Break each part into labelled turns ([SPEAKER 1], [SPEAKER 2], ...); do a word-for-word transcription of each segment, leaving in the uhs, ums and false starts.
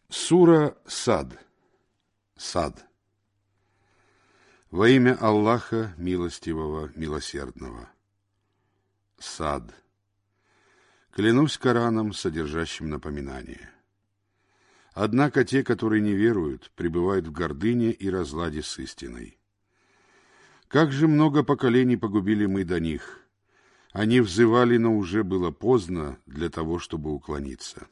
[SPEAKER 1] Сура Сад. Сад. Во имя Аллаха Милостивого, Милосердного. Сад. Клянусь Кораном, содержащим напоминание. Однако те, которые не веруют, пребывают в гордыне и разладе с истиной. Как же много поколений погубили мы до них. Они взывали, но уже было поздно для того, чтобы уклониться.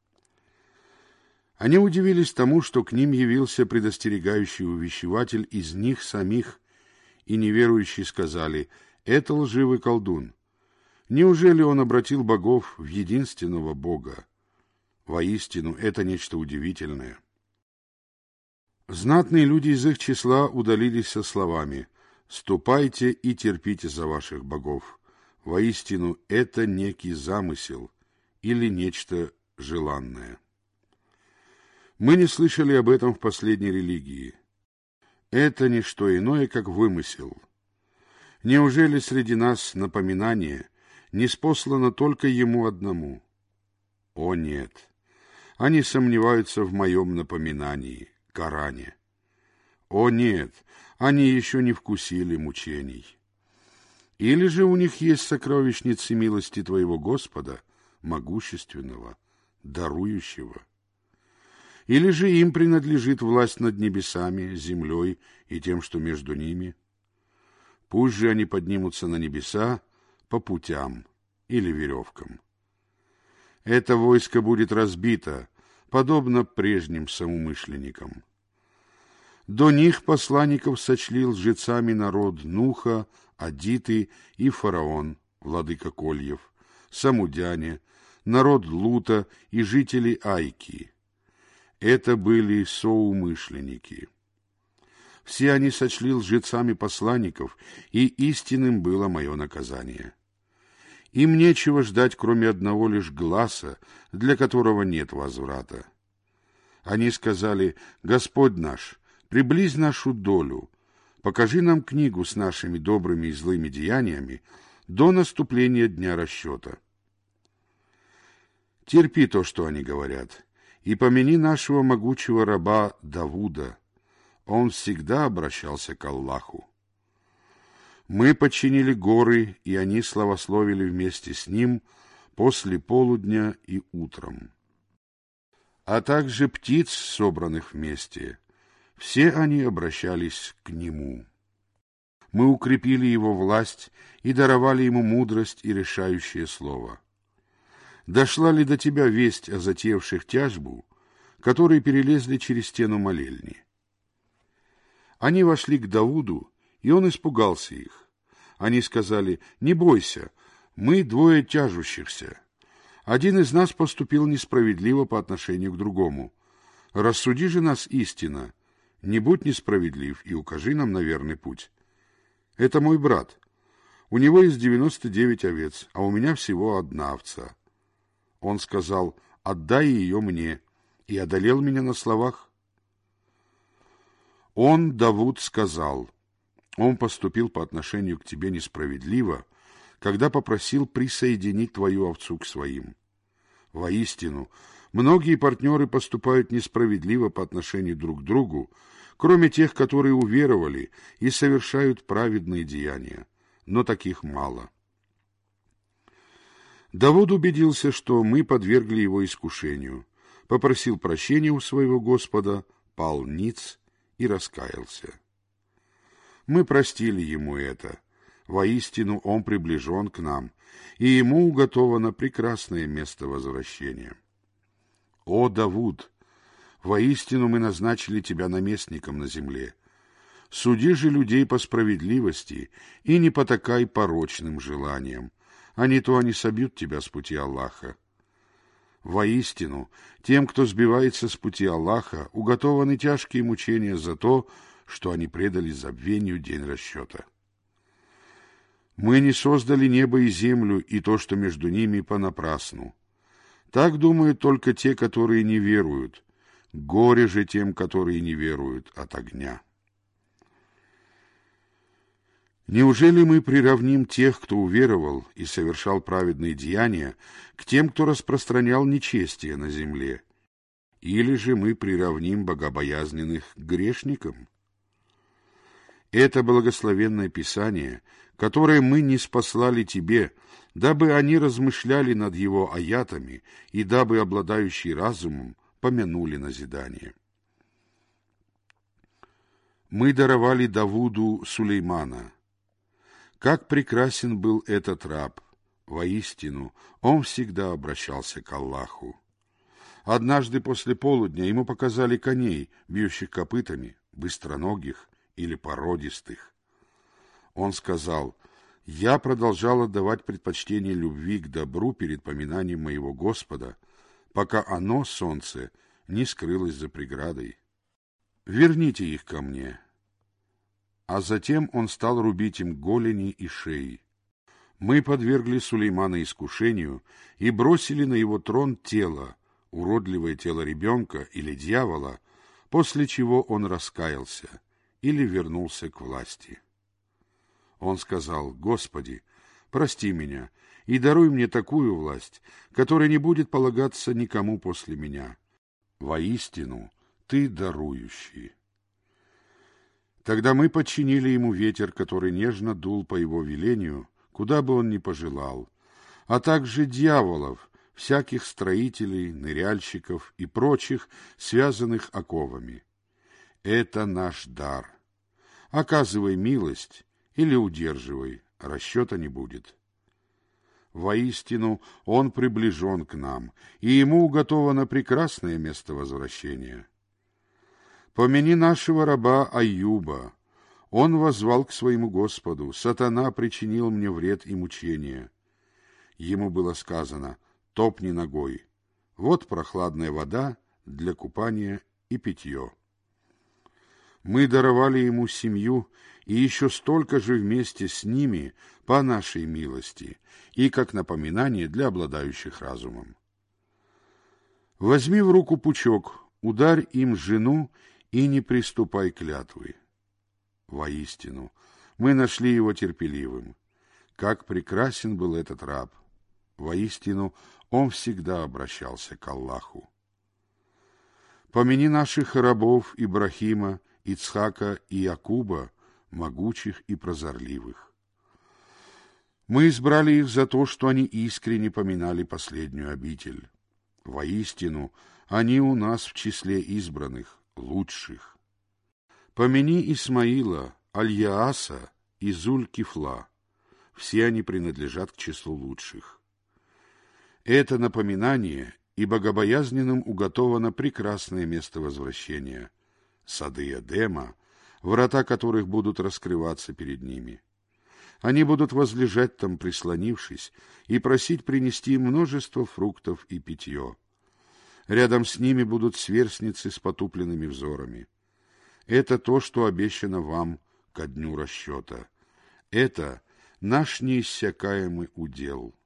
[SPEAKER 1] Они удивились тому, что к ним явился предостерегающий увещеватель из них самих, и неверующие сказали: «Это лживый колдун. Неужели он обратил богов в единственного Бога? Воистину, это нечто удивительное». Знатные люди из их числа удалились со словами: «Ступайте и терпите за ваших богов. Воистину, это некий замысел или нечто желанное». Мы не слышали об этом в последней религии. Это не что иное, как вымысел. Неужели среди нас напоминание ниспослано только ему одному? О нет! Они сомневаются в моем напоминании, Коране. О нет! Они еще не вкусили мучений. Или же у них есть сокровищницы милости твоего Господа, могущественного, дарующего? Или же им принадлежит власть над небесами, землей и тем, что между ними? Пусть же они поднимутся на небеса по путям или веревкам. Это войско будет разбито, подобно прежним соумышленникам. До них посланников сочли лжецами народ Нуха, Адиты и фараон, владыка Кольев, самудяне, народ Лута и жители Айки. Это были соумышленники. Все они сочли лжецами посланников, и истинным было мое наказание. Им нечего ждать, кроме одного лишь гласа, для которого нет возврата. Они сказали: «Господь наш, приблизь нашу долю, покажи нам книгу с нашими добрыми и злыми деяниями до наступления дня расчета». Терпи то, что они говорят, и помяни нашего могучего раба Давуда. Он всегда обращался к Аллаху. Мы подчинили горы, и они славословили вместе с ним после полудня и утром. А также птиц, собранных вместе, все они обращались к нему. Мы укрепили его власть и даровали ему мудрость и решающее слово. Дошла ли до тебя весть о затеявших тяжбу, которые перелезли через стену молельни? Они вошли к Давуду, и он испугался их. Они сказали: «Не бойся, мы двое тяжущихся. Один из нас поступил несправедливо по отношению к другому. Рассуди же нас истинно, не будь несправедлив и укажи нам на верный путь. Это мой брат. У него есть девяносто девять овец, а у меня всего одна овца». Он сказал: «Отдай ее мне», и одолел меня на словах. Он, Давуд, сказал: «Он поступил по отношению к тебе несправедливо, когда попросил присоединить твою овцу к своим. Воистину, многие партнеры поступают несправедливо по отношению друг к другу, кроме тех, которые уверовали и совершают праведные деяния, но таких мало». Давуд убедился, что мы подвергли его искушению, попросил прощения у своего Господа, пал ниц и раскаялся. Мы простили ему это. Воистину, он приближен к нам, и ему уготовано прекрасное место возвращения. О, Давуд! Воистину мы назначили тебя наместником на земле. Суди же людей по справедливости и не потакай порочным желаниям, а не то они собьют тебя с пути Аллаха. Воистину, тем, кто сбивается с пути Аллаха, уготованы тяжкие мучения за то, что они предали забвению день расчета. Мы не создали небо и землю, и то, что между ними, понапрасну. Так думают только те, которые не веруют. Горе же тем, которые не веруют, от огня. Неужели мы приравним тех, кто уверовал и совершал праведные деяния, к тем, кто распространял нечестие на земле? Или же мы приравним богобоязненных к грешникам? Это благословенное Писание, которое мы ниспослали тебе, дабы они размышляли над его аятами и дабы обладающие разумом помянули назидание. Мы даровали Давуду Сулеймана. Как прекрасен был этот раб! Воистину, он всегда обращался к Аллаху. Однажды после полудня ему показали коней, бьющих копытами, быстроногих или породистых. Он сказал: «Я продолжал отдавать предпочтение любви к добру перед поминанием моего Господа, пока оно, солнце, не скрылось за преградой. Верните их ко мне». А затем он стал рубить им голени и шеи. Мы подвергли Сулеймана искушению и бросили на его трон тело, уродливое тело ребенка или дьявола, после чего он раскаялся или вернулся к власти. Он сказал: «Господи, прости меня и даруй мне такую власть, которая не будет полагаться никому после меня. Воистину, Ты дарующий». Тогда мы подчинили ему ветер, который нежно дул по его велению, куда бы он ни пожелал, а также дьяволов, всяких строителей, ныряльщиков и прочих, связанных оковами. Это наш дар. Оказывай милость или удерживай, расчета не будет. Воистину, он приближен к нам, и ему уготовано прекрасное место возвращения. Помяни нашего раба Айюба. Он воззвал к своему Господу: «Сатана причинил мне вред и мучения». Ему было сказано: «Топни ногой». Вот прохладная вода для купания и питье. Мы даровали ему семью, и еще столько же вместе с ними по нашей милости, и как напоминание для обладающих разумом. Возьми в руку пучок, ударь им жену, и не приступай клятвы. Воистину, мы нашли его терпеливым. Как прекрасен был этот раб! Воистину, он всегда обращался к Аллаху. Помяни наших рабов Ибрахима, Ицхака и Якуба, могучих и прозорливых. Мы избрали их за то, что они искренне поминали последнюю обитель. Воистину, они у нас в числе избранных, лучших. Помяни Исмаила, Аль-Яаса и Зуль-Кифла. Все они принадлежат к числу лучших. Это напоминание, и богобоязненным уготовано прекрасное место возвращения, сады Эдема, врата которых будут раскрываться перед ними. Они будут возлежать там, прислонившись, и просить принести им множество фруктов и питье. Рядом с ними будут сверстницы с потупленными взорами. Это то, что обещано вам ко дню расчета. Это наш неиссякаемый удел.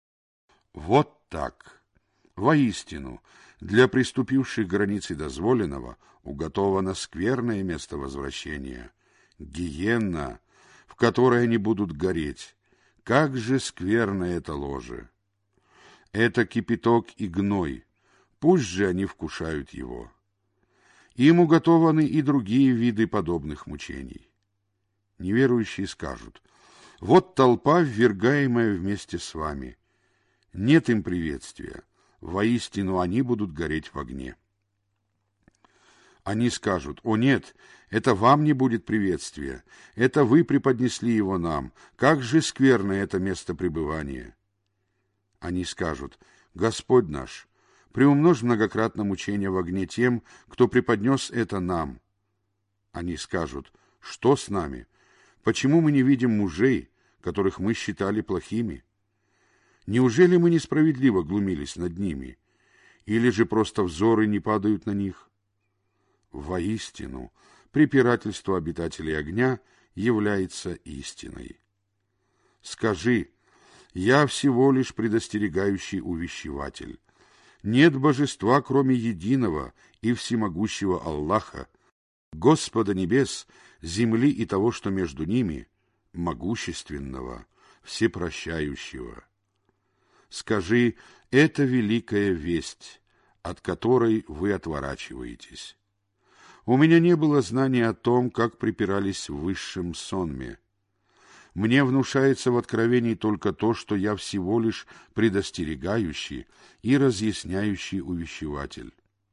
[SPEAKER 1] Вот так. Воистину, для приступивших к границе дозволенного уготовано скверное место возвращения, гиенна, в которой они будут гореть. Как же скверно это ложе! Это кипяток и гной, пусть же они вкушают его. Им уготованы и другие виды подобных мучений. Неверующие скажут: вот толпа, ввергаемая вместе с вами. Нет им приветствия, воистину они будут гореть в огне. Они скажут: о нет, это вам не будет приветствия, это вы преподнесли его нам, как же скверно это место пребывания. Они скажут: Господь наш, приумножь многократно мучения в огне тем, кто преподнес это нам. Они скажут: что с нами? Почему мы не видим мужей, которых мы считали плохими? Неужели мы несправедливо глумились над ними? Или же просто взоры не падают на них? Воистину, препирательство обитателей огня является истиной. Скажи: я всего лишь предостерегающий увещеватель. Нет божества, кроме единого и всемогущего Аллаха, Господа небес, земли и того, что между ними, могущественного, всепрощающего. Скажи: это великая весть, от которой вы отворачиваетесь. У меня не было знания о том, как припирались в высшем сонме. Мне внушается в откровении только то, что я всего лишь предостерегающий и разъясняющий увещеватель.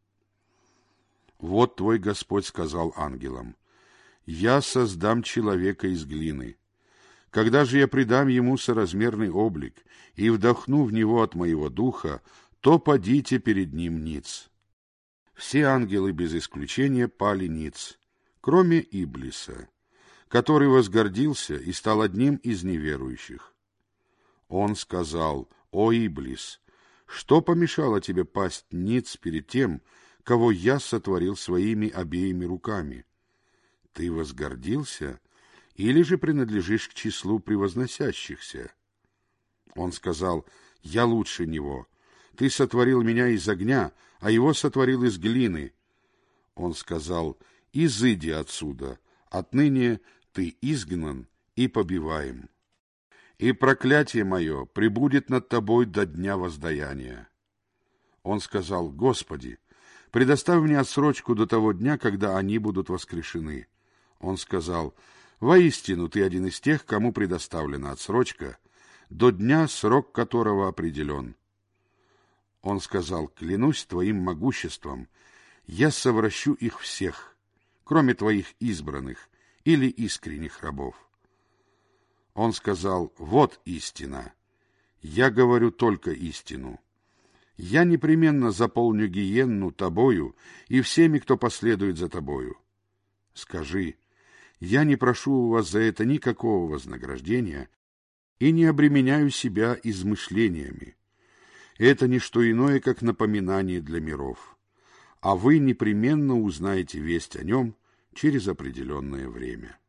[SPEAKER 1] Вот твой Господь сказал ангелам: «Я создам человека из глины. Когда же я придам ему соразмерный облик и вдохну в него от моего духа, то падите перед ним ниц». Все ангелы без исключения пали ниц, кроме Иблиса, который возгордился и стал одним из неверующих. Он сказал: «О, Иблис, что помешало тебе пасть ниц перед тем, кого я сотворил своими обеими руками? Ты возгордился или же принадлежишь к числу превозносящихся?» Он сказал: «Я лучше него. Ты сотворил меня из огня, а его сотворил из глины». Он сказал: «Изыди отсюда, отныне ты изгнан и побиваем. И проклятие мое пребудет над тобой до дня воздаяния». Он сказал: «Господи, предоставь мне отсрочку до того дня, когда они будут воскрешены». Он сказал: «Воистину ты один из тех, кому предоставлена отсрочка, до дня, срок которого определен». Он сказал: «Клянусь твоим могуществом, я совращу их всех, кроме твоих избранных или искренних рабов». Он сказал: «Вот истина. Я говорю только истину. Я непременно заполню гиенну тобою и всеми, кто последует за тобою. Скажи: я не прошу у вас за это никакого вознаграждения и не обременяю себя измышлениями. Это не что иное, как напоминание для миров, а вы непременно узнаете весть о нем через определенное время».